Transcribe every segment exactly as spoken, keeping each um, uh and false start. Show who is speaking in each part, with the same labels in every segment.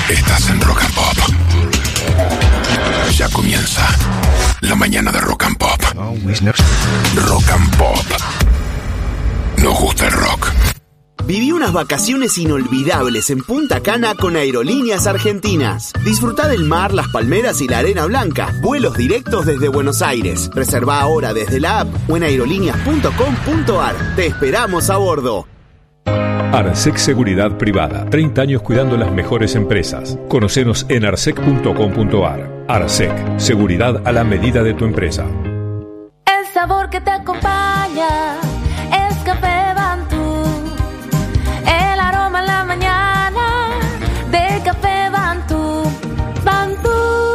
Speaker 1: Estás en Rock and Pop. Ya comienza la mañana de Rock and Pop. Rock and Pop. Nos gusta el rock.
Speaker 2: Viví unas vacaciones inolvidables en Punta Cana con Aerolíneas Argentinas. Disfrutá del mar, las palmeras y la arena blanca. Vuelos directos desde Buenos Aires. Reservá ahora desde la app o en aerolíneas punto com punto ar. Te esperamos a bordo.
Speaker 3: Arsec Seguridad Privada. treinta años cuidando las mejores empresas. Conocenos en arsec punto com punto ar. Arsec. Seguridad a la medida de tu empresa.
Speaker 4: El sabor que te acompaña es Café Bantú. El aroma en la mañana de Café Bantú. Bantú.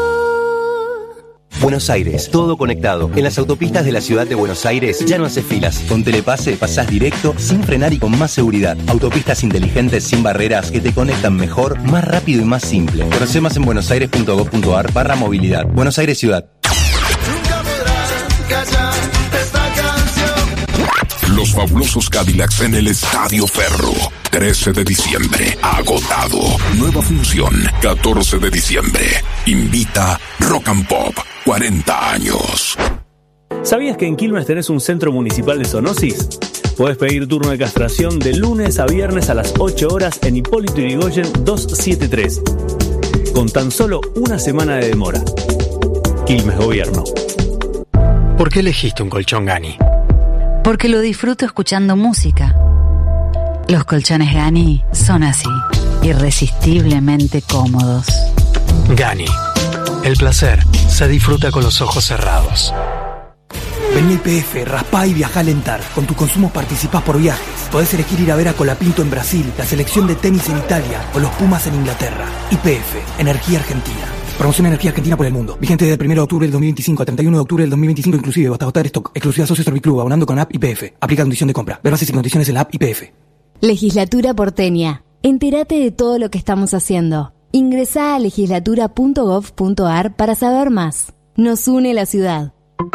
Speaker 5: Buenos Aires, todo conectado. En las autopistas de la ciudad de Buenos Aires ya no haces filas. Con Telepase pasás directo, sin frenar y con más seguridad. Autopistas inteligentes sin barreras que te conectan mejor, más rápido y más simple. Conoce más en buenosaires punto gov punto ar barra movilidad. Buenos Aires Ciudad.
Speaker 6: Nunca podrás callar esta canción.
Speaker 1: Los fabulosos Cadillacs en el Estadio Ferro. trece de diciembre. Agotado. Nueva función. catorce de diciembre. Invita Rock and Pop. cuarenta años.
Speaker 7: ¿Sabías que en Quilmes tenés un centro municipal de zoonosis? Podés pedir turno de castración de lunes a viernes a las ocho horas en Hipólito Yrigoyen doscientos setenta y tres. Con tan solo una semana de demora. Quilmes Gobierno.
Speaker 8: ¿Por qué elegiste un colchón Gani?
Speaker 9: Porque lo disfruto escuchando música. Los colchones Gani son así, irresistiblemente cómodos.
Speaker 8: Gani. El placer se disfruta con los ojos cerrados.
Speaker 10: Vení a I P F, raspá y viajá a Alentar. Con tus consumos participás por viajes. Podés elegir ir a ver a Colapinto en Brasil, la selección de tenis en Italia o los Pumas en Inglaterra. I P F, Energía Argentina. Promoción Energía Argentina por el mundo. Vigente desde el primero de octubre del dos mil veinticinco a treinta y uno de octubre del dos mil veinticinco inclusive, hasta agotar stock. Exclusiva Socio Serviclub, abonando con app I P F. Aplica condición de compra. Ver bases y condiciones en la app I P F.
Speaker 11: Legislatura porteña. Entérate de todo lo que estamos haciendo. Ingresá a legislatura punto gov punto ar para saber más. Nos une la ciudad.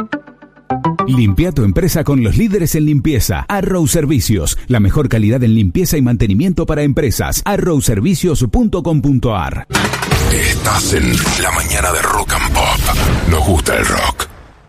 Speaker 12: Limpia tu empresa con los líderes en limpieza. Arrow Servicios, la mejor calidad en limpieza y mantenimiento para empresas. arrow servicios punto com punto ar.
Speaker 1: Estás en la mañana de Rock and Pop. Nos gusta el rock.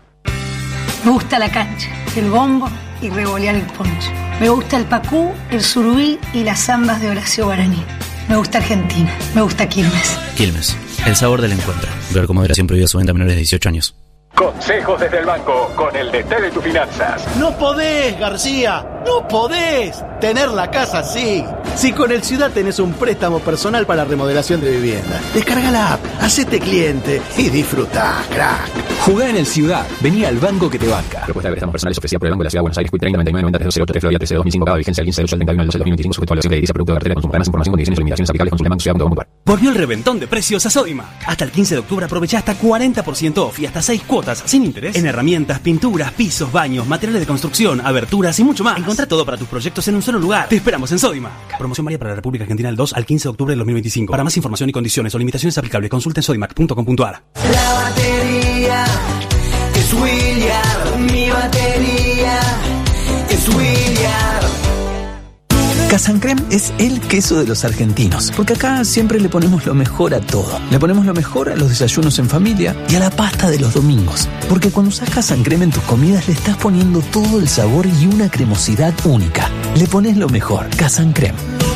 Speaker 13: Me gusta la cancha, el bombo y revolear el poncho. Me gusta el pacú, el surubí y las zambas de Horacio Guaraní. Me gusta Argentina, me gusta Quilmes.
Speaker 14: Quilmes, el sabor del encuentro. Ver cómo moderación prohibida su venta a menores de dieciocho años.
Speaker 15: Consejos desde el banco con el D T de tus finanzas.
Speaker 16: No podés, García, no podés tener la casa así. Si con el Ciudad tenés un préstamo personal para remodelación de vivienda, descarga la app, hacete cliente y disfrutá, crack.
Speaker 17: Jugá en el Ciudad, vení al banco que te banca.
Speaker 18: Propuesta de préstamos personales ofrecida por el Banco de la Ciudad de Buenos Aires, Q treinta, noventa y nueve, noventa, trece, cero ocho, tres, Florida, trece, dos mil cinco, cada vigencia del quince de ocho al treinta y uno del doce del dos mil veinticinco, sujeto a evaluación crediticia, producto de cartera de consumo. Para más información, condiciones y limitaciones aplicables, consulta banco ciudad punto com punto ar.
Speaker 19: Volvió el reventón de precios a Sodimac. Hasta el quince de octubre aprovechá hasta cuarenta por ciento off y hasta seis cuotas sin interés en herramientas, pinturas, pisos, baños, materiales de construcción, aberturas y mucho más. Encontrá todo para tus proyectos en un solo lugar. Te esperamos en Sodimac. Promoción válida para la República Argentina del dos al quince de octubre del dos mil veinticinco. Para más información y condiciones o limitaciones aplicables, consulta en sodimac punto com punto ar.
Speaker 6: La batería es William, mi batería es William.
Speaker 20: Casancrem es el queso de los argentinos, porque acá siempre le ponemos lo mejor a todo. Le ponemos lo mejor a los desayunos en familia y a la pasta de los domingos. Porque cuando usás Casancrem en tus comidas le estás poniendo todo el sabor y una cremosidad única. Le pones lo mejor. Casancrem.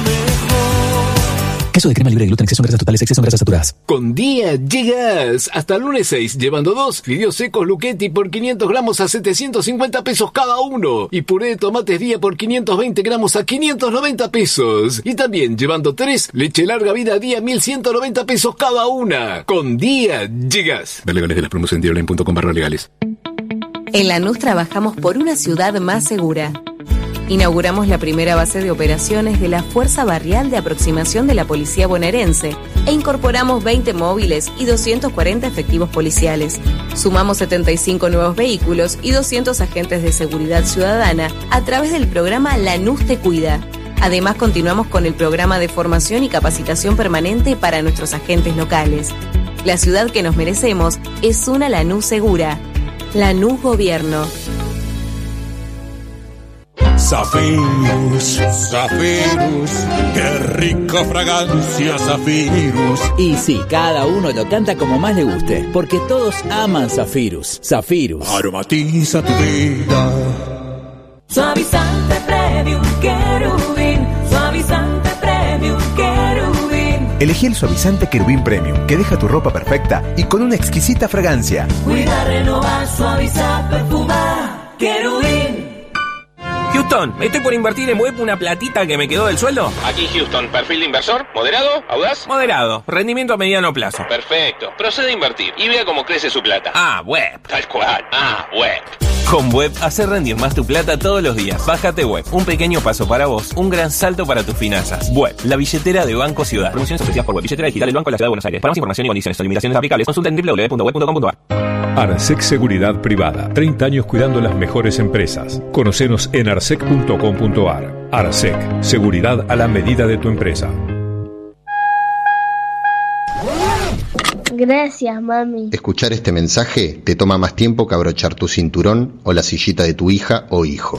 Speaker 20: Queso de crema libre de gluten, exceso en grasas totales, exceso en grasas saturadas.
Speaker 21: Con día llegas hasta el lunes seis, llevando dos fideos secos Luchetti por quinientos gramos a setecientos cincuenta pesos cada uno. Y puré de tomates día por quinientos veinte gramos a quinientos noventa pesos. Y también llevando tres, leche larga vida día mil ciento noventa pesos cada una. Con día llegas. Ver legales de las promociones en tiroline punto com barra legales.
Speaker 22: En Lanús trabajamos por una ciudad más segura. Inauguramos la primera base de operaciones de la Fuerza Barrial de Aproximación de la Policía Bonaerense e incorporamos veinte móviles y doscientos cuarenta efectivos policiales. Sumamos setenta y cinco nuevos vehículos y doscientos agentes de seguridad ciudadana a través del programa Lanús Te Cuida. Además, continuamos con el programa de formación y capacitación permanente para nuestros agentes locales. La ciudad que nos merecemos es una Lanús segura. Lanús Gobierno.
Speaker 1: Zafirus, Zafirus, qué rica fragancia, Zafirus.
Speaker 2: Y sí, cada uno lo canta como más le guste, porque todos aman Zafirus. Zafirus.
Speaker 1: Aromatiza tu vida.
Speaker 6: Suavizante Premium Querubín, suavizante Premium Querubín.
Speaker 3: Elegí el suavizante Querubín Premium, que deja tu ropa perfecta y con una exquisita fragancia.
Speaker 6: Cuida, renovar, suavizar, perfumar, Querubín.
Speaker 23: Houston, estoy por invertir en web una platita que me quedó del sueldo.
Speaker 24: Aquí Houston, perfil de inversor, moderado, audaz.
Speaker 23: Moderado, rendimiento a mediano plazo.
Speaker 24: Perfecto, procede a invertir y vea cómo crece su plata.
Speaker 23: Ah, web.
Speaker 24: Tal cual, ah, web.
Speaker 23: Con Web, hacer rendir más tu plata todos los días. Bájate Web, un pequeño paso para vos, un gran salto para tus finanzas. Web, la billetera de Banco Ciudad. Promociones ofrecidas por Web, billetera digital del Banco de la Ciudad de Buenos Aires. Para más información y condiciones o limitaciones aplicables, consulta en doble u doble u doble u punto web punto com punto a r.
Speaker 25: Arsec Seguridad Privada, treinta años cuidando las mejores empresas. Conocenos en arsec punto com punto a r. Arsec, seguridad a la medida de tu empresa.
Speaker 26: Gracias, mami.
Speaker 27: Escuchar este mensaje te toma más tiempo que abrochar tu cinturón o la sillita de tu hija o hijo.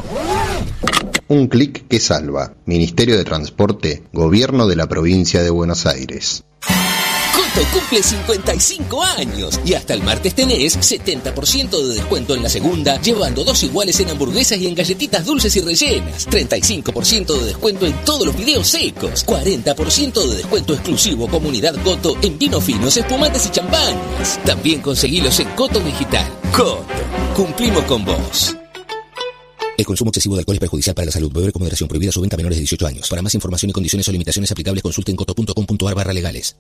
Speaker 27: Un clic que salva. Ministerio de Transporte, Gobierno de la Provincia de Buenos Aires.
Speaker 28: Coto cumple cincuenta y cinco años y hasta el martes tenés setenta por ciento de descuento en la segunda, llevando dos iguales en hamburguesas y en galletitas dulces y rellenas, treinta y cinco por ciento de descuento en todos los videos secos, cuarenta por ciento de descuento exclusivo Comunidad Coto en vinos finos, espumantes y champañas. También conseguilos en Coto Digital. Coto, cumplimos con vos. El consumo excesivo de alcohol es perjudicial para la salud. Beber con moderación. Prohibida su venta a menores de dieciocho años. Para más información y condiciones o limitaciones aplicables, consulte en coto punto com punto a r barra legales.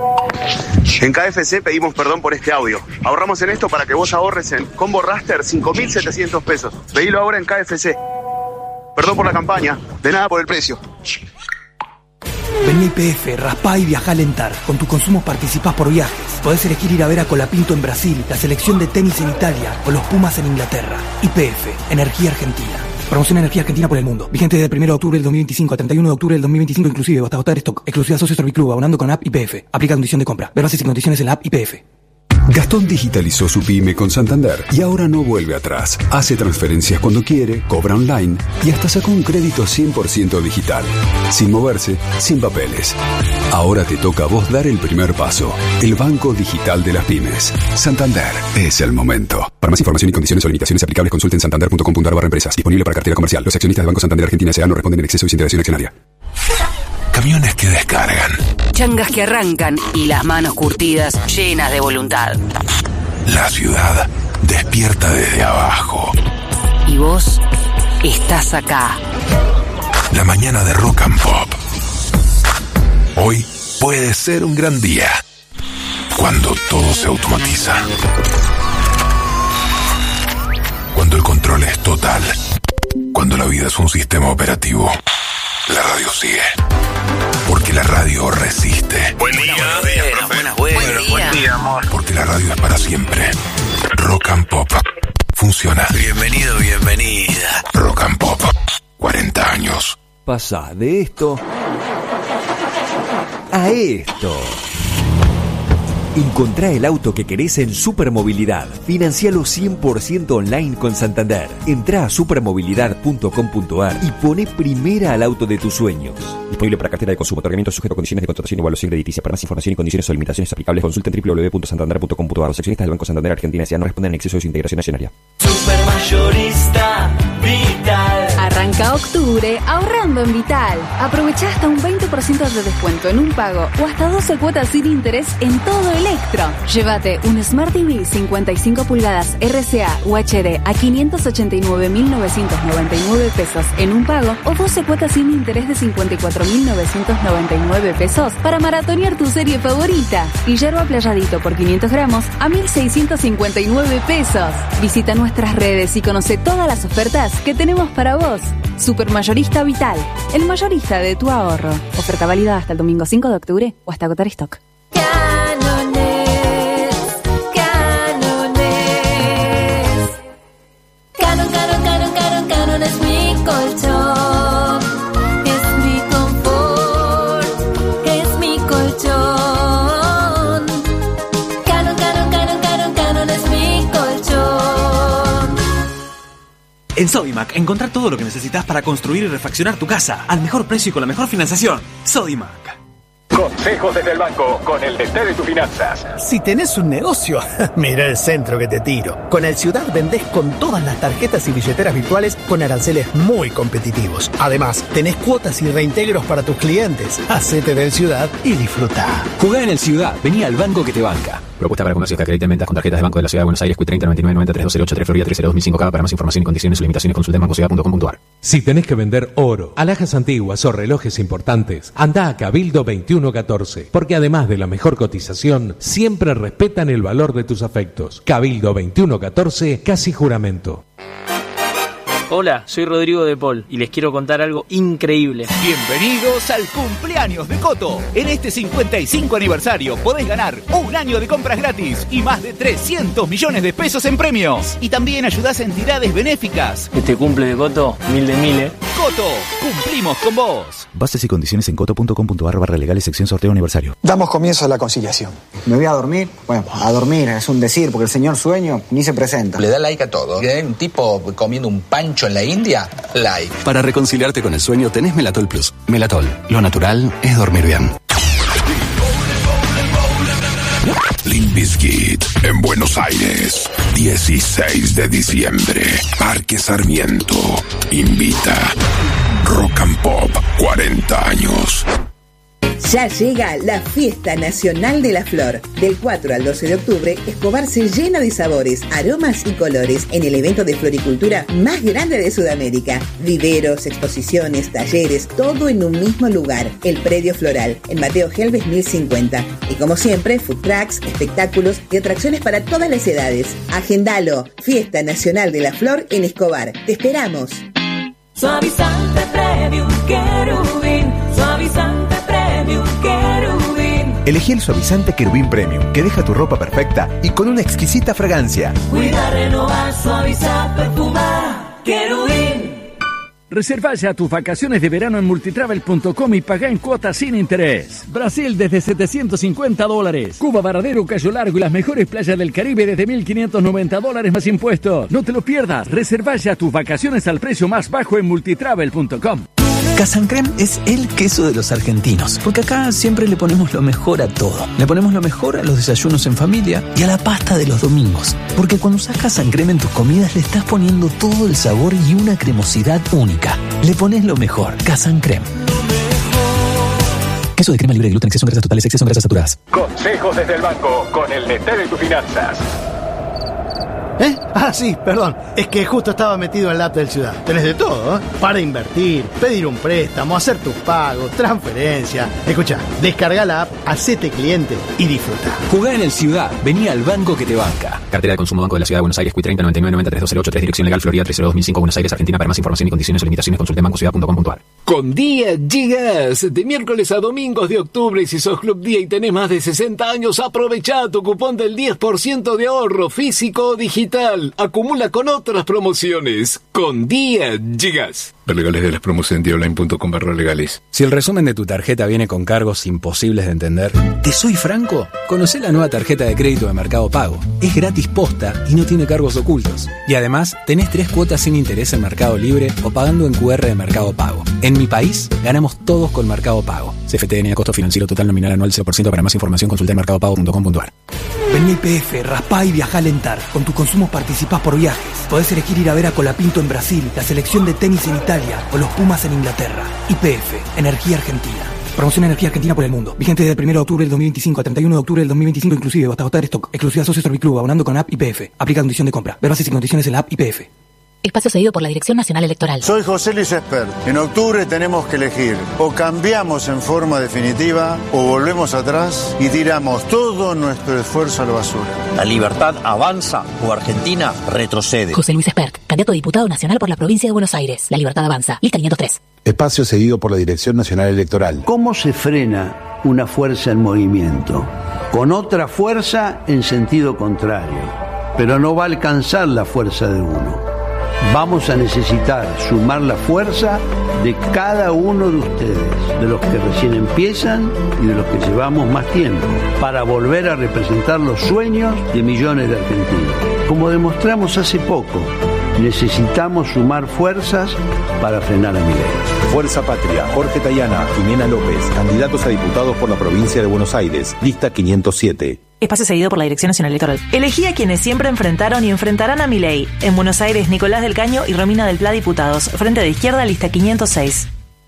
Speaker 29: En K F C pedimos perdón por este audio. Ahorramos en esto para que vos ahorres en Combo Raster cinco mil setecientos pesos. Pedilo ahora en K F C. Perdón por la campaña. De nada por el precio.
Speaker 10: Vení a I P F, raspá y viajá a Lentar. Con tu consumo participás por viajes. Podés elegir ir a ver a Colapinto en Brasil, la selección de tenis en Italia o los Pumas en Inglaterra. I P F, Energía Argentina. Promoción Energía Argentina por el mundo. Vigente desde el primero de octubre del dos mil veinticinco a treinta y uno de octubre del dos mil veinticinco inclusive, hasta agotar stock. Exclusiva Socio Serviclub, abonando con app I P F. Aplica condición de compra. Ver bases y condiciones en la app I P F.
Speaker 12: Gastón digitalizó su pyme con Santander y ahora no vuelve atrás. Hace transferencias cuando quiere, cobra online y hasta sacó un crédito cien por ciento digital. Sin moverse, sin papeles. Ahora te toca a vos dar el primer paso. El Banco Digital de las Pymes. Santander, es el momento. Para más información y condiciones o limitaciones aplicables, consulten santander punto com punto a r barra empresas. Disponible para cartera comercial. Los accionistas del Banco Santander Argentina S A no responden en exceso y sin integración accionaria.
Speaker 1: Camiones que descargan.
Speaker 30: Changas que arrancan y las manos curtidas llenas de voluntad.
Speaker 1: La ciudad despierta desde abajo.
Speaker 30: Y vos estás acá.
Speaker 1: La mañana de Rock and Pop. Hoy puede ser un gran día. Cuando todo se automatiza. Cuando el control es total. Cuando la vida es un sistema operativo. La radio sigue. Porque la radio resiste.
Speaker 23: Buen día, buenos días, profe.
Speaker 30: Buenas, buenas. Buen día.
Speaker 23: Buen día, amor.
Speaker 1: Porque la radio es para siempre. Rock and Pop. Funciona.
Speaker 23: Bienvenido, bienvenida.
Speaker 1: Rock and Pop. cuarenta años.
Speaker 31: Pasa de esto a esto. Encontrá el auto que querés en Supermovilidad. Financialo cien por ciento online con Santander. Entrá a supermovilidad punto com punto a r y poné primera al auto de tus sueños.
Speaker 18: Disponible para cartera de consumo. Otorgamiento sujeto a condiciones de contratación y evaluación crediticia. Para más información y condiciones o limitaciones aplicables, consulten doble u doble u doble u punto santander punto com punto a r. Los accionistas del Banco Santander Argentina S A no responden en exceso de su integración accionaria.
Speaker 6: Supermayorista Vital.
Speaker 11: Arranca octubre ahorrando en Vital. Aprovecha hasta un veinte por ciento de descuento en un pago o hasta doce cuotas sin interés en todo Electro. Llévate un Smart T V cincuenta y cinco pulgadas R C A U H D a quinientos ochenta y nueve mil novecientos noventa y nueve pesos en un pago o doce cuotas sin interés de cincuenta y cuatro mil novecientos noventa y nueve pesos para maratonear tu serie favorita. Y yerba Playadito por quinientos gramos a mil seiscientos cincuenta y nueve pesos. Visita nuestras redes y conoce todas las ofertas que tenemos para vos. Supermayorista Vital, el mayorista de tu ahorro. Oferta válida hasta el domingo cinco de octubre o hasta agotar stock.
Speaker 6: Canones, canones. Canon, canon, canon, canon, canon es mi colchón. Es mi confort, es mi colchón. Canon, canon, canon, canon, canon es mi colchón.
Speaker 19: En Sodimac, encontrar todo lo que necesitas para construir y refaccionar tu casa al mejor precio y con la mejor financiación. Sodimac.
Speaker 25: Consejos desde el banco con el D T de tus finanzas.
Speaker 4: Si tenés un negocio, mira el centro que te tiro. Con el Ciudad vendés con todas las tarjetas y billeteras virtuales con aranceles muy competitivos. Además, tenés cuotas y reintegros para tus clientes. Hacete del Ciudad y disfruta.
Speaker 2: Jugá en el Ciudad, vení al banco que te banca. Propuesta para comercios que acrediten ventas con tarjetas de Banco de la Ciudad de Buenos Aires, Q treinta noventa y nueve noventa y tres dos cero ocho tres Florida tres cero dos mil cinco. Para más información y condiciones o limitaciones consulta en bancociudad punto com punto a r.
Speaker 25: Si tenés que vender oro, alhajas antiguas o relojes importantes, anda a Cabildo veintiuno catorce, porque además de la mejor cotización, siempre respetan el valor de tus afectos. Cabildo veintiuno catorce, casi juramento.
Speaker 5: Hola, soy Rodrigo de Paul y les quiero contar algo increíble.
Speaker 7: Bienvenidos al cumpleaños de Coto. En este cincuenta y cinco aniversario podés ganar un año de compras gratis y más de trescientos millones de pesos en premios. Y también ayudás a entidades benéficas.
Speaker 5: Este cumple de Coto, mil de mil, ¿eh?
Speaker 7: Coto, cumplimos con vos.
Speaker 8: Bases y condiciones en coto punto com punto a r barra legales sección sorteo aniversario.
Speaker 9: Damos comienzo a la conciliación.
Speaker 13: ¿Me voy a dormir? Bueno, a dormir es un decir, porque el señor Sueño ni se presenta.
Speaker 14: Le da like a todo. ¿Eh? Un tipo comiendo un pancho en la India, like.
Speaker 15: Para reconciliarte con el sueño tenés Melatol Plus. Melatol, lo natural es dormir bien.
Speaker 1: Limp Bizkit en Buenos Aires, dieciséis de diciembre. Parque Sarmiento invita. Rock and Pop, cuarenta años.
Speaker 16: Ya llega la Fiesta Nacional de la Flor. Del cuatro al doce de octubre, Escobar se llena de sabores, aromas y colores en el evento de floricultura más grande de Sudamérica. Viveros, exposiciones, talleres, todo en un mismo lugar. El Predio Floral, en Mateo Helves mil cincuenta. Y como siempre, food trucks, espectáculos y atracciones para todas las edades. Agendalo. Fiesta Nacional de la Flor en Escobar. Te esperamos.
Speaker 6: Suavizante Premium Querubín, suavizante Premium Querubín.
Speaker 3: Elegí el suavizante Querubín Premium, que deja tu ropa perfecta y con una exquisita fragancia.
Speaker 6: Cuida, renovar, suavizar, perfumar, Querubín.
Speaker 17: Reserva ya tus vacaciones de verano en multitravel punto com y pagá en cuotas sin interés. Brasil desde setecientos cincuenta dólares. Cuba, Varadero, Cayo Largo y las mejores playas del Caribe desde mil quinientos noventa dólares más impuestos. No te lo pierdas. Reserva ya tus vacaciones al precio más bajo en multitravel punto com.
Speaker 20: Casancrem es el queso de los argentinos, porque acá siempre le ponemos lo mejor a todo. Le ponemos lo mejor a los desayunos en familia y a la pasta de los domingos. Porque cuando usas Casancrem en tus comidas le estás poniendo todo el sabor y una cremosidad única. Le pones lo mejor. Casancrem. Queso de crema libre de gluten, exceso en grasas totales, exceso en grasas saturadas.
Speaker 25: Consejos desde el banco con el D T de tus finanzas.
Speaker 26: ¿Eh? Ah, sí, perdón. Es que justo estaba metido en la app del Ciudad. Tenés de todo, ¿eh? Para invertir, pedir un préstamo, hacer tus pagos, transferencia. Escuchá, descarga la app, hacete cliente y disfruta.
Speaker 2: Jugá en el Ciudad, vení al banco que te banca. Cartera de consumo Banco de la Ciudad de Buenos Aires, Q treinta noventa y nueve noventa y tres dos cero ocho tres, dirección legal Florida tres cero dos mil cinco, Buenos Aires, Argentina. Para más información y condiciones o limitaciones consulte en bancociudad punto com punto a r.
Speaker 21: Con Día llegas de miércoles a domingos de octubre y si sos Club Día y tenés más de sesenta años, aprovechá tu cupón del diez por ciento de ahorro físico o digital. Acumula con otras promociones. Con Día llegas.
Speaker 32: Ver legales de las promos en dioonline punto com barra legales.
Speaker 33: Si el resumen de tu tarjeta viene con cargos imposibles de entender, ¿te soy franco? Conocé la nueva tarjeta de crédito de Mercado Pago. Es gratis posta y no tiene cargos ocultos. Y además, tenés tres cuotas sin interés en Mercado Libre o pagando en Q R de Mercado Pago. En mi país, ganamos todos con Mercado Pago. C F T N A costo financiero total nominal anual cero por ciento. Para más información consulta en mercado pago punto com punto a r.
Speaker 10: Vení I P F, raspá y viajá a Alentar. Con tus consumos participás por viajes. Podés elegir ir a ver a Colapinto en Brasil, la selección de tenis en Italia o los Pumas en Inglaterra. I P F, Energía Argentina. Promoción Energía Argentina por el mundo. Vigente desde el primero de octubre del dos mil veinticinco a treinta y uno de octubre del dos mil veinticinco inclusive hasta agotar stock. Exclusiva Socio Serviclub, abonando con app I P F. Aplica condición de compra. Ver bases y condiciones en la app I P F.
Speaker 34: Espacio cedido por la Dirección Nacional Electoral.
Speaker 35: Soy José Luis Espert. En octubre tenemos que elegir. O cambiamos en forma definitiva o volvemos atrás y tiramos todo nuestro esfuerzo a la basura.
Speaker 36: La libertad avanza o Argentina retrocede.
Speaker 34: José Luis Espert, candidato a diputado nacional por la provincia de Buenos Aires. La libertad avanza. Lista quinientos tres.
Speaker 37: Espacio seguido por la Dirección Nacional Electoral.
Speaker 38: ¿Cómo se frena una fuerza en movimiento? Con otra fuerza en sentido contrario. Pero no va a alcanzar la fuerza de uno. Vamos a necesitar sumar la fuerza de cada uno de ustedes, de los que recién empiezan y de los que llevamos más tiempo, para volver a representar los sueños de millones de argentinos. Como demostramos hace poco, Necesitamos sumar fuerzas para frenar a Milei.
Speaker 37: Fuerza Patria, Jorge Tayana, Jimena López, candidatos a diputados por la provincia de Buenos Aires, lista quinientos siete.
Speaker 4: Espacio seguido por la Dirección Nacional Electoral. Elegí a quienes siempre enfrentaron y enfrentarán a Milei. En Buenos Aires, Nicolás del Caño y Romina del Pla, diputados. Frente de Izquierda, lista quinientos seis.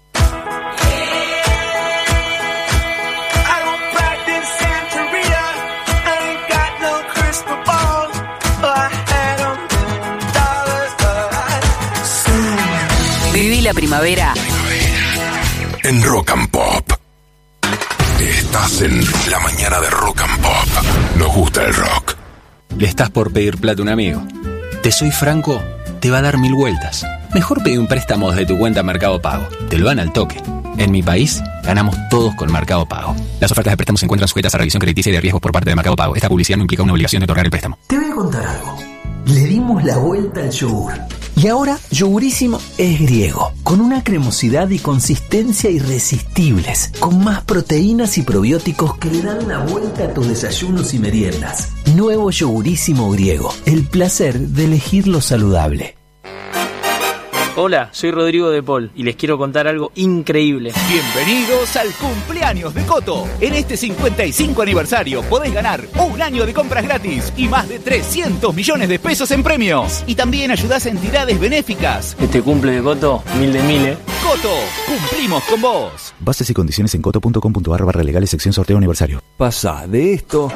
Speaker 4: Viví la primavera
Speaker 1: en Rock and Pop. Estás en la mañana de Rock and Pop. Nos gusta el rock.
Speaker 33: Le estás por pedir plata a un amigo. Te soy franco, te va a dar mil vueltas. Mejor pedí un préstamo desde tu cuenta Mercado Pago. Te lo dan al toque. En mi país, ganamos todos con Mercado Pago. Las ofertas de préstamos se encuentran sujetas a revisión crediticia y de riesgos por parte de Mercado Pago. Esta publicidad no implica una obligación de otorgar el préstamo.
Speaker 20: Te voy a contar algo. Le dimos la vuelta al yogur. Y ahora, Yogurísimo es griego, con una cremosidad y consistencia irresistibles, con más proteínas y probióticos que le dan la vuelta a tus desayunos y meriendas. Nuevo Yogurísimo griego, el placer de elegir lo saludable.
Speaker 5: Hola, soy Rodrigo de Paul y les quiero contar algo increíble.
Speaker 7: Bienvenidos al cumpleaños de Coto. En este cincuenta y cinco aniversario podés ganar un año de compras gratis y más de trescientos millones de pesos en premios. Y también ayudás a entidades benéficas.
Speaker 5: Este cumple de Coto, mil de mil, ¿eh?
Speaker 7: Coto, cumplimos con vos.
Speaker 8: Bases y condiciones en coto punto com punto ar barra legales sección sorteo aniversario.
Speaker 9: Pasa de esto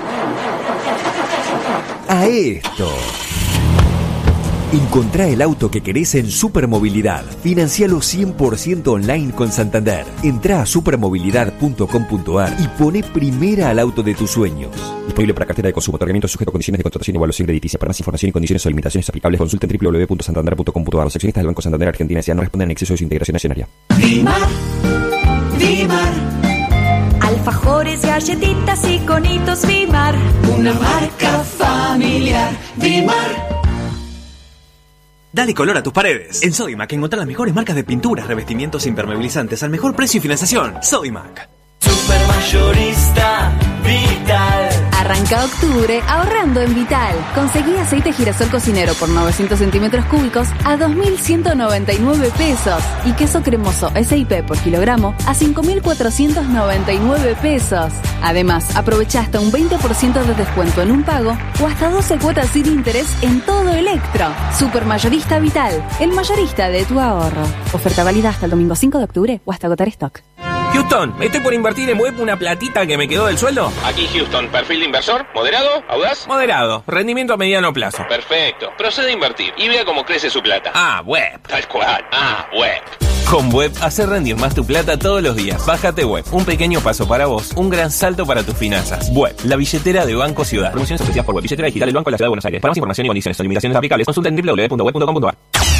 Speaker 9: a esto. Encontrá el auto que querés en Supermovilidad. Financialo cien por ciento online con Santander. Entrá a supermovilidad punto com punto ar y poné primera al auto de tus sueños.
Speaker 8: Disponible para cartera de consumo. Otorgamiento sujeto a condiciones de contratación y evaluación crediticia. Para más información y condiciones o limitaciones aplicables, consulten doble u doble u doble u punto santander punto com punto ar. Los accionistas del Banco Santander Argentina S A no responden en exceso de su integración accionaria.
Speaker 6: Dimar, Dimar. Alfajores, galletitas y conitos Dimar. Una marca familiar. Dimar.
Speaker 11: Dale color a tus paredes. En Sodimac encontrá las mejores marcas de pinturas, revestimientos e impermeabilizantes al mejor precio y financiación. Sodimac.
Speaker 6: Supermayorista Vital.
Speaker 12: Arranca octubre ahorrando en Vital. Conseguí aceite girasol cocinero por novecientos centímetros cúbicos a dos mil ciento noventa y nueve pesos. Y queso cremoso S I P por kilogramo a cinco mil cuatrocientos noventa y nueve pesos. Además, aprovecha hasta un veinte por ciento de descuento en un pago o hasta doce cuotas sin interés en todo Electro. Supermayorista Vital, el mayorista de tu ahorro. Oferta válida hasta el domingo cinco de octubre o hasta agotar stock.
Speaker 13: Houston, estoy por invertir en web una platita que me quedó del sueldo.
Speaker 18: Aquí Houston, perfil de inversor, moderado, audaz.
Speaker 13: Moderado, rendimiento a mediano plazo.
Speaker 18: Perfecto, procede a invertir y vea cómo crece su plata.
Speaker 13: Ah, web.
Speaker 18: Tal cual, ah, web.
Speaker 13: Con Web, hace rendir más tu plata todos los días. Bájate Web, un pequeño paso para vos, un gran salto para tus finanzas. Web, la billetera de Banco Ciudad.
Speaker 9: Promociones ofrecidas por Web, billetera digital del Banco de la Ciudad de Buenos Aires. Para más información y condiciones o limitaciones aplicables, consulta en doble u doble u doble u punto web punto com punto ar.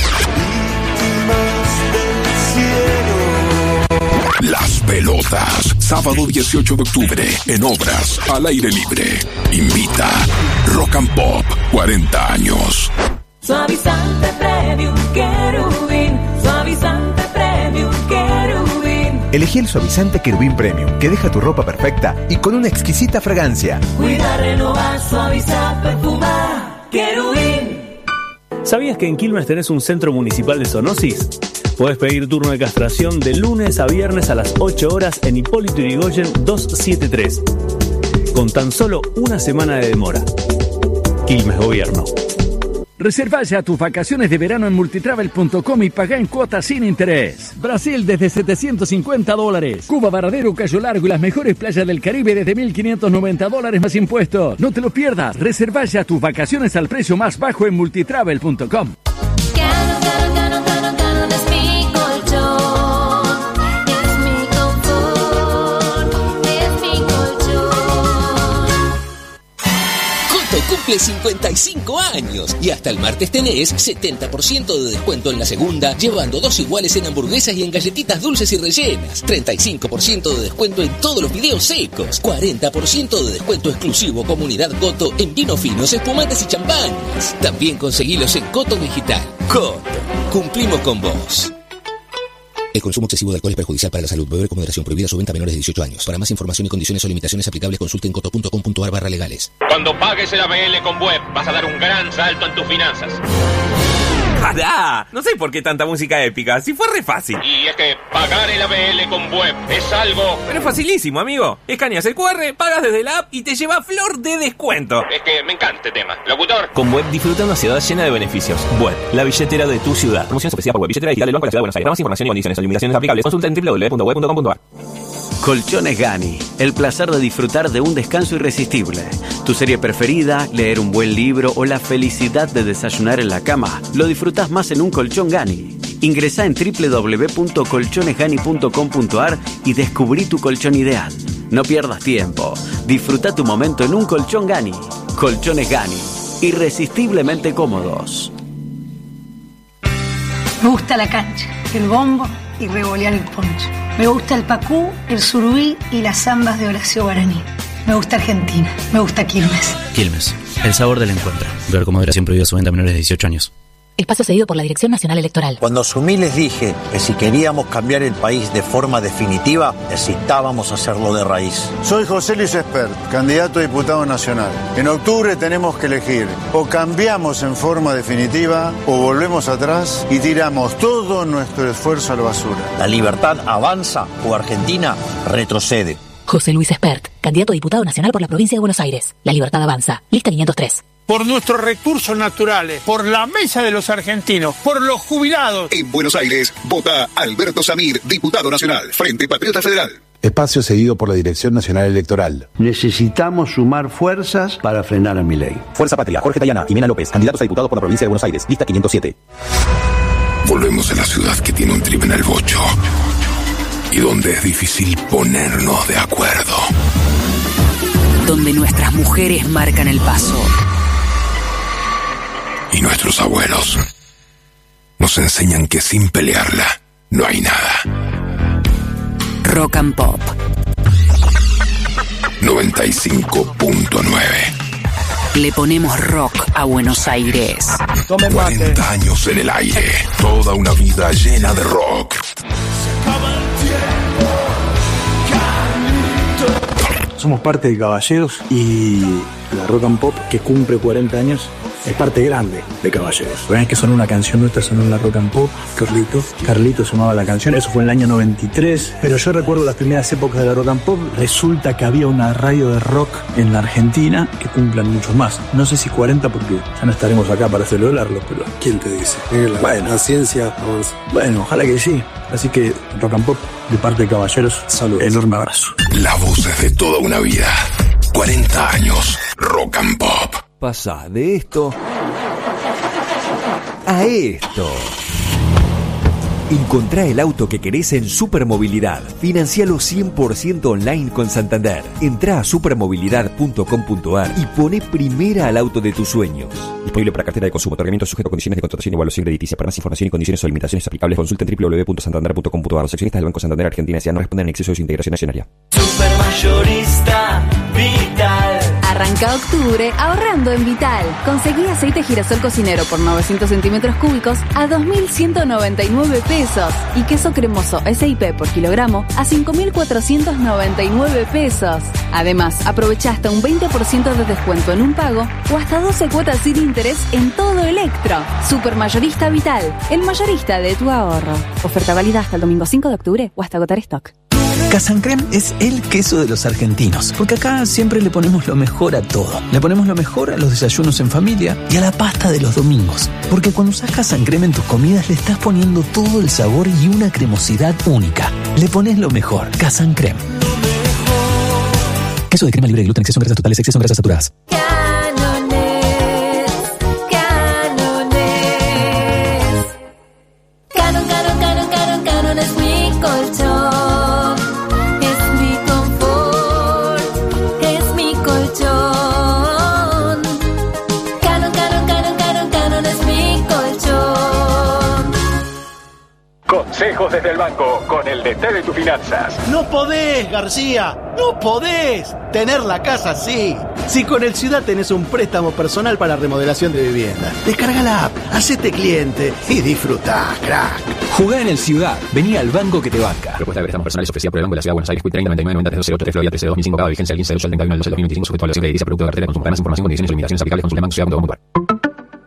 Speaker 1: Las Pelotas, sábado dieciocho de octubre, en Obras, al aire libre. Invita Rock and Pop, cuarenta años.
Speaker 6: Suavizante Premium Querubín. Suavizante Premium Querubín.
Speaker 3: Elegí el suavizante Querubín Premium, que deja tu ropa perfecta y con una exquisita fragancia.
Speaker 6: Cuida, renovar, suavizar, perfumar. Querubín.
Speaker 19: ¿Sabías que en Quilmes tenés un centro municipal de zoonosis? Podés pedir turno de castración de lunes a viernes a las ocho horas en Hipólito Yrigoyen doscientos setenta y tres. Con tan solo una semana de demora. Quilmes Gobierno.
Speaker 17: Reserva ya tus vacaciones de verano en multitravel punto com y pagá en cuotas sin interés. Brasil desde setecientos cincuenta dólares. Cuba, Varadero, Cayo Largo y las mejores playas del Caribe desde mil quinientos noventa dólares más impuestos. No te lo pierdas. Reserva ya tus vacaciones al precio más bajo en multitravel punto com.
Speaker 22: Cumple cincuenta y cinco años y hasta el martes tenés setenta por ciento de descuento en la segunda, llevando dos iguales en hamburguesas y en galletitas dulces y rellenas, treinta y cinco por ciento de descuento en todos los videos secos, cuarenta por ciento de descuento exclusivo Comunidad Coto en vinos finos, espumantes y champañas. También conseguilos en Coto Digital. Coto, cumplimos con vos. El consumo excesivo de alcohol es perjudicial para la salud. Beber con moderación. Prohibida su venta a menores de dieciocho años. Para más información y condiciones o limitaciones aplicables, consulten coto punto com punto ar barra legales.
Speaker 18: Cuando pagues el A B L con Web, vas a dar un gran salto en tus finanzas.
Speaker 13: ¡Pará! No sé por qué tanta música épica, si fue re fácil.
Speaker 18: Y es que pagar el A B L con Web es algo...
Speaker 13: Pero es facilísimo, amigo. Escaneas el cu erre, pagas desde la app y te lleva flor de descuento.
Speaker 18: Es que me encanta este tema. Locutor.
Speaker 13: Con Web disfruta una ciudad llena de beneficios. Web, la billetera de tu ciudad. Promoción especial por Web, billetera digital del Banco de la Ciudad de Buenos Aires. Para más información y condiciones o limitaciones aplicables, consulta en doble u doble u doble u punto web punto com punto a r.
Speaker 2: Colchones Gani, el placer de disfrutar de un descanso irresistible. Tu serie preferida, leer un buen libro o la felicidad de desayunar en la cama, lo disfrutás más en un colchón Gani. Ingresá en doble u doble u doble u punto colchones gani punto com punto a r y descubrí tu colchón ideal. No pierdas tiempo, disfruta tu momento en un colchón Gani. Colchones Gani, irresistiblemente cómodos.
Speaker 10: Me gusta la cancha, el bombo y revolear el poncho. Me gusta el pacú, el surubí y las zambas de Horacio Guaraní. Me gusta Argentina, me gusta Quilmes.
Speaker 14: Quilmes, el sabor del encuentro. Ver cómo moderación prohibida su venta a menores de dieciocho años.
Speaker 34: Espacio cedido por la Dirección Nacional Electoral.
Speaker 15: Cuando asumí les dije que si queríamos cambiar el país de forma definitiva, necesitábamos hacerlo de raíz.
Speaker 16: Soy José Luis Espert, candidato a diputado nacional. En octubre tenemos que elegir o cambiamos en forma definitiva o volvemos atrás y tiramos todo nuestro esfuerzo a la basura.
Speaker 15: La libertad avanza o Argentina retrocede.
Speaker 34: José Luis Espert, candidato a diputado nacional por la provincia de Buenos Aires. La libertad avanza. Lista quinientos tres.
Speaker 21: Por nuestros recursos naturales, por la mesa de los argentinos, por los jubilados.
Speaker 1: En Buenos Aires, vota Alberto Samir, diputado nacional, Frente Patriota Federal.
Speaker 37: Espacio cedido por la Dirección Nacional Electoral.
Speaker 38: Necesitamos sumar fuerzas para frenar a Milei.
Speaker 8: Fuerza Patria, Jorge Tayana y Mena López, candidatos a diputados por la provincia de Buenos Aires. Lista quinientos siete.
Speaker 1: Volvemos a la ciudad que tiene un trip en el bocho y donde es difícil ponernos de acuerdo.
Speaker 23: Donde nuestras mujeres marcan el paso.
Speaker 1: Y nuestros abuelos nos enseñan que sin pelearla no hay nada.
Speaker 23: Rock and Pop
Speaker 1: noventa y cinco punto nueve.
Speaker 23: Le ponemos rock a Buenos Aires.
Speaker 1: cuarenta años en el aire. Toda una vida llena de rock.
Speaker 24: Somos parte de Caballeros y la Rock and Pop, que cumple cuarenta años, es parte grande de Caballeros. La primera vez que sonó una canción nuestra sonó en la Rock and Pop, Carlito. Carlito sonaba la canción, eso fue en el año noventa y tres. Pero yo recuerdo las primeras épocas de la Rock and Pop. Resulta que había una radio de rock en la Argentina que cumplan muchos más. No sé si cuarenta porque ya no estaremos acá para celebrarlo, pero ¿quién te dice? La, bueno, la ciencia avanza. Bueno, ojalá que sí. Así que Rock and Pop, de parte de Caballeros, saludos. Enorme abrazo.
Speaker 1: La voz es de toda una vida. cuarenta años. Rock and Pop.
Speaker 9: Pasa de esto a esto. Encontrá el auto que querés en Supermovilidad. Financialo cien por ciento online con Santander. Entrá a supermovilidad punto com punto a r y poné primera al auto de tus sueños.
Speaker 8: Disponible para cartera de consumo. Otorgamiento sujeto a condiciones de contratación y evaluación crediticia. Para más información y condiciones o limitaciones aplicables, consulta en doble u doble u doble u punto santander punto com punto a r. Los accionistas del Banco Santander Argentina S A no responden en exceso de su integración accionaria.
Speaker 6: Supermayorista Vital.
Speaker 12: Arranca octubre ahorrando en Vital. Conseguí aceite girasol cocinero por novecientos centímetros cúbicos a dos mil ciento noventa y nueve pesos y queso cremoso S I P por kilogramo a cinco mil cuatrocientos noventa y nueve pesos. Además, aprovecha hasta un veinte por ciento de descuento en un pago o hasta doce cuotas sin interés en todo Electro. Supermayorista Vital, el mayorista de tu ahorro. Oferta válida hasta el domingo cinco de octubre o hasta agotar stock.
Speaker 20: Casancrem es el queso de los argentinos, porque acá siempre le ponemos lo mejor a todo. Le ponemos lo mejor a los desayunos en familia y a la pasta de los domingos. Porque cuando usás Casancrem en tus comidas le estás poniendo todo el sabor y una cremosidad única. Le pones lo mejor. Casancrem. Queso de crema libre de gluten, exceso en grasas totales, exceso en grasas saturadas.
Speaker 6: Canon, Canon, Canon, Canon, Canon es mi colchón, es mi confort, es mi colchón. Canon, Canon, Canon, Canon, Canon es mi colchón.
Speaker 25: Consejos desde el banco con el D T de tus finanzas.
Speaker 26: No podés, García, no podés tener la casa así. Si con el Ciudad tenés un préstamo personal para remodelación de vivienda, descarga la app, hacete cliente y disfrutá, crack.
Speaker 33: Jugá en el Ciudad, vení al banco que te banca.
Speaker 13: Propuesta de préstamos personales ofrecida por el Banco de la Ciudad de Buenos Aires, treinta noventa y nueve noventa tres cero ocho tres Florida trece dos mil cinco, cada vigencia el quince de ocho al treinta y uno del doce del dos mil veinticinco, sujeto a la evaluación crediticia, producto de cartera de consumo. Para más información, condiciones y limitaciones aplicables, consulta en banco ciudad punto com punto a r.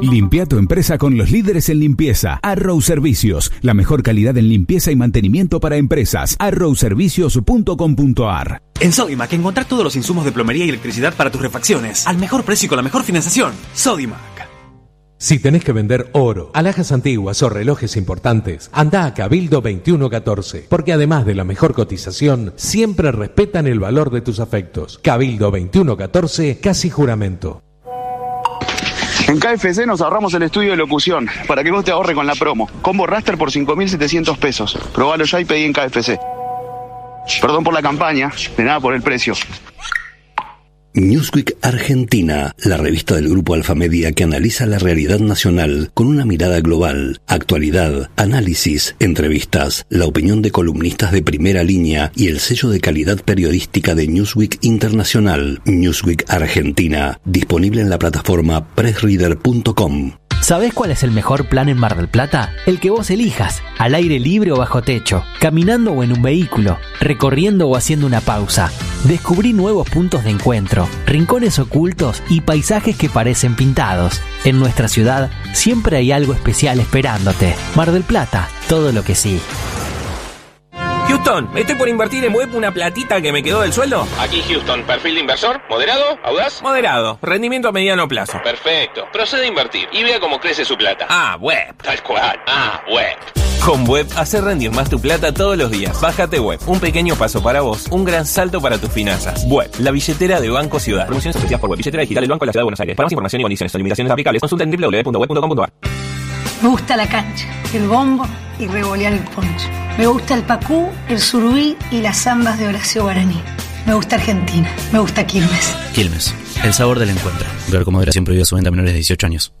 Speaker 2: Limpia tu empresa con los líderes en limpieza. Arrow Servicios, la mejor calidad en limpieza y mantenimiento para empresas. arrow servicios punto com punto a r.
Speaker 3: En Sodimac encontrar todos los insumos de plomería y electricidad para tus refacciones al mejor precio y con la mejor financiación. Sodimac.
Speaker 4: Si tenés que vender oro, alhajas antiguas o relojes importantes, anda a Cabildo veintiuno catorce, porque además de la mejor cotización, siempre respetan el valor de tus afectos. Cabildo veintiuno catorce, casi juramento.
Speaker 5: En K F C nos ahorramos el estudio de locución, para que vos te ahorres con la promo. Combo Raster por cinco mil setecientos pesos. Probalo ya y pedí en K F C. Perdón por la campaña, de nada por el precio.
Speaker 7: Newsweek Argentina, la revista del Grupo Alfamedia que analiza la realidad nacional con una mirada global, actualidad, análisis, entrevistas, la opinión de columnistas de primera línea y el sello de calidad periodística de Newsweek Internacional. Newsweek Argentina, disponible en la plataforma press reader punto com.
Speaker 11: ¿Sabés cuál es el mejor plan en Mar del Plata? El que vos elijas, al aire libre o bajo techo, caminando o en un vehículo, recorriendo o haciendo una pausa. Descubrí nuevos puntos de encuentro, rincones ocultos y paisajes que parecen pintados. En nuestra ciudad siempre hay algo especial esperándote. Mar del Plata, todo lo que sí.
Speaker 13: Houston, estoy por invertir en web una platita que me quedó del sueldo.
Speaker 17: Aquí Houston, perfil de inversor, moderado, audaz.
Speaker 13: Moderado, rendimiento a mediano plazo.
Speaker 17: Perfecto, procede a invertir y vea cómo crece su plata.
Speaker 13: Ah, web.
Speaker 17: Tal cual, ah, web.
Speaker 13: Con Web, hacer rendir más tu plata todos los días. Bájate Web, un pequeño paso para vos, un gran salto para tus finanzas. Web, la billetera de Banco Ciudad.
Speaker 8: Promociones especiales por Web, billetera digital del Banco de la Ciudad de Buenos Aires. Para más información y condiciones o limitaciones aplicables, consulta en doble u doble u doble u punto web punto com punto a r.
Speaker 10: Me gusta la cancha, el bombo y revolear el poncho. Me gusta el pacú, el surubí y las zambas de Horacio Guaraní. Me gusta Argentina, me gusta Quilmes.
Speaker 14: Quilmes, el sabor del encuentro. Ver con moderación prohibida su venta a menores de dieciocho años.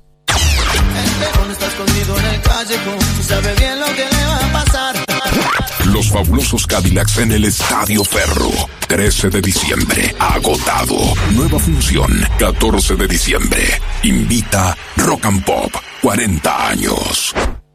Speaker 1: Los fabulosos Cadillacs en el Estadio Ferro. trece de diciembre. Agotado. Nueva función. catorce de diciembre. Invita Rock and Pop. cuarenta años.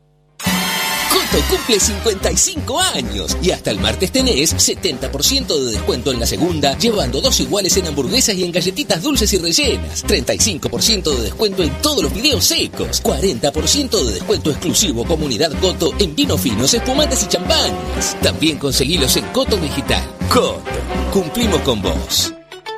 Speaker 18: Coto cumple cincuenta y cinco años y hasta el martes tenés setenta por ciento de descuento en la segunda, llevando dos iguales en hamburguesas y en galletitas dulces y rellenas, treinta y cinco por ciento de descuento en todos los videos secos, cuarenta por ciento de descuento exclusivo Comunidad Coto en vinos finos, espumantes y champañas. También conseguilos en Coto Digital. Coto, cumplimos con vos.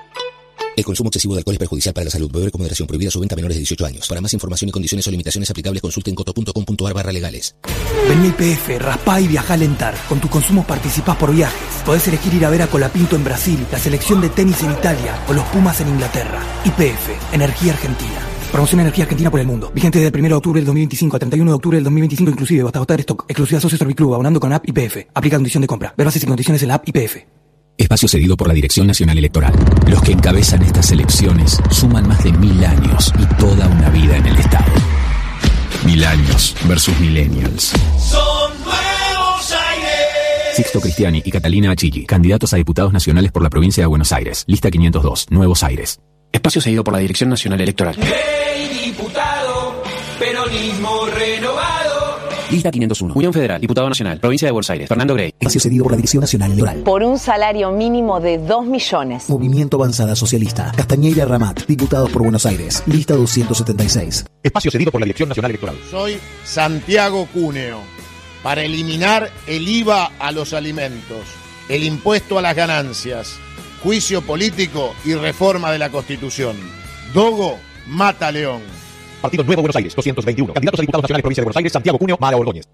Speaker 18: El consumo excesivo de alcohol es perjudicial para la salud. Beber con moderación. Prohibida su venta a menores de dieciocho años. Para más información y condiciones o limitaciones aplicables, consulte en coto punto com punto a r barra legales.
Speaker 24: Vení a I P F, raspá y viajá a Lentar. Con tus consumos participás por viajes. Podés elegir ir a ver a Colapinto en Brasil, la selección de tenis en Italia o los Pumas en Inglaterra. I P F, Energía Argentina. Promoción Energía Argentina por el mundo. Vigente desde el primero de octubre del dos mil veinticinco al treinta y uno de octubre del dos mil veinticinco inclusive. Hasta agotar stock. Exclusiva Socio Serviclub, abonando con app I P F. Aplica condición de compra. Ver bases y condiciones en la app I P F.
Speaker 19: Espacio cedido por la Dirección Nacional Electoral. Los que encabezan estas elecciones suman más de mil años y toda una vida en el Estado. Mil años versus millennials.
Speaker 22: Son Nuevos Aires.
Speaker 19: Sixto Cristiani y Catalina Achilli, candidatos a diputados nacionales por la provincia de Buenos Aires. Lista quinientos dos, Nuevos Aires.
Speaker 27: Espacio cedido por la Dirección Nacional Electoral.
Speaker 22: Hey, diputado, peronismo renovado.
Speaker 27: Lista quinientos uno. Unión Federal, Diputado Nacional, Provincia de Buenos Aires, Fernando Grey.
Speaker 24: Espacio cedido por la Dirección Nacional Electoral.
Speaker 28: Por un salario mínimo de dos millones.
Speaker 24: Movimiento Avanzada Socialista. Castañeira Ramat, Diputados por Buenos Aires. Lista doscientos setenta y seis.
Speaker 29: Espacio cedido por la Dirección Nacional Electoral.
Speaker 30: Soy Santiago Cúneo. Para eliminar el I V A a los alimentos, el impuesto a las ganancias, juicio político y reforma de la Constitución. Dogo mata León.
Speaker 29: Partido Nuevo Buenos Aires, doscientos veintiuno. Candidatos a diputados nacionales, provincia de Buenos Aires, Santiago Cuneo, Mara Ordóñez.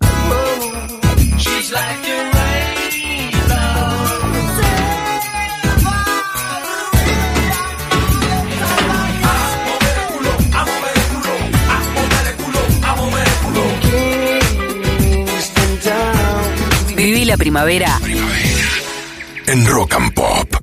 Speaker 23: Viví la primavera.
Speaker 1: En Rock and Pop.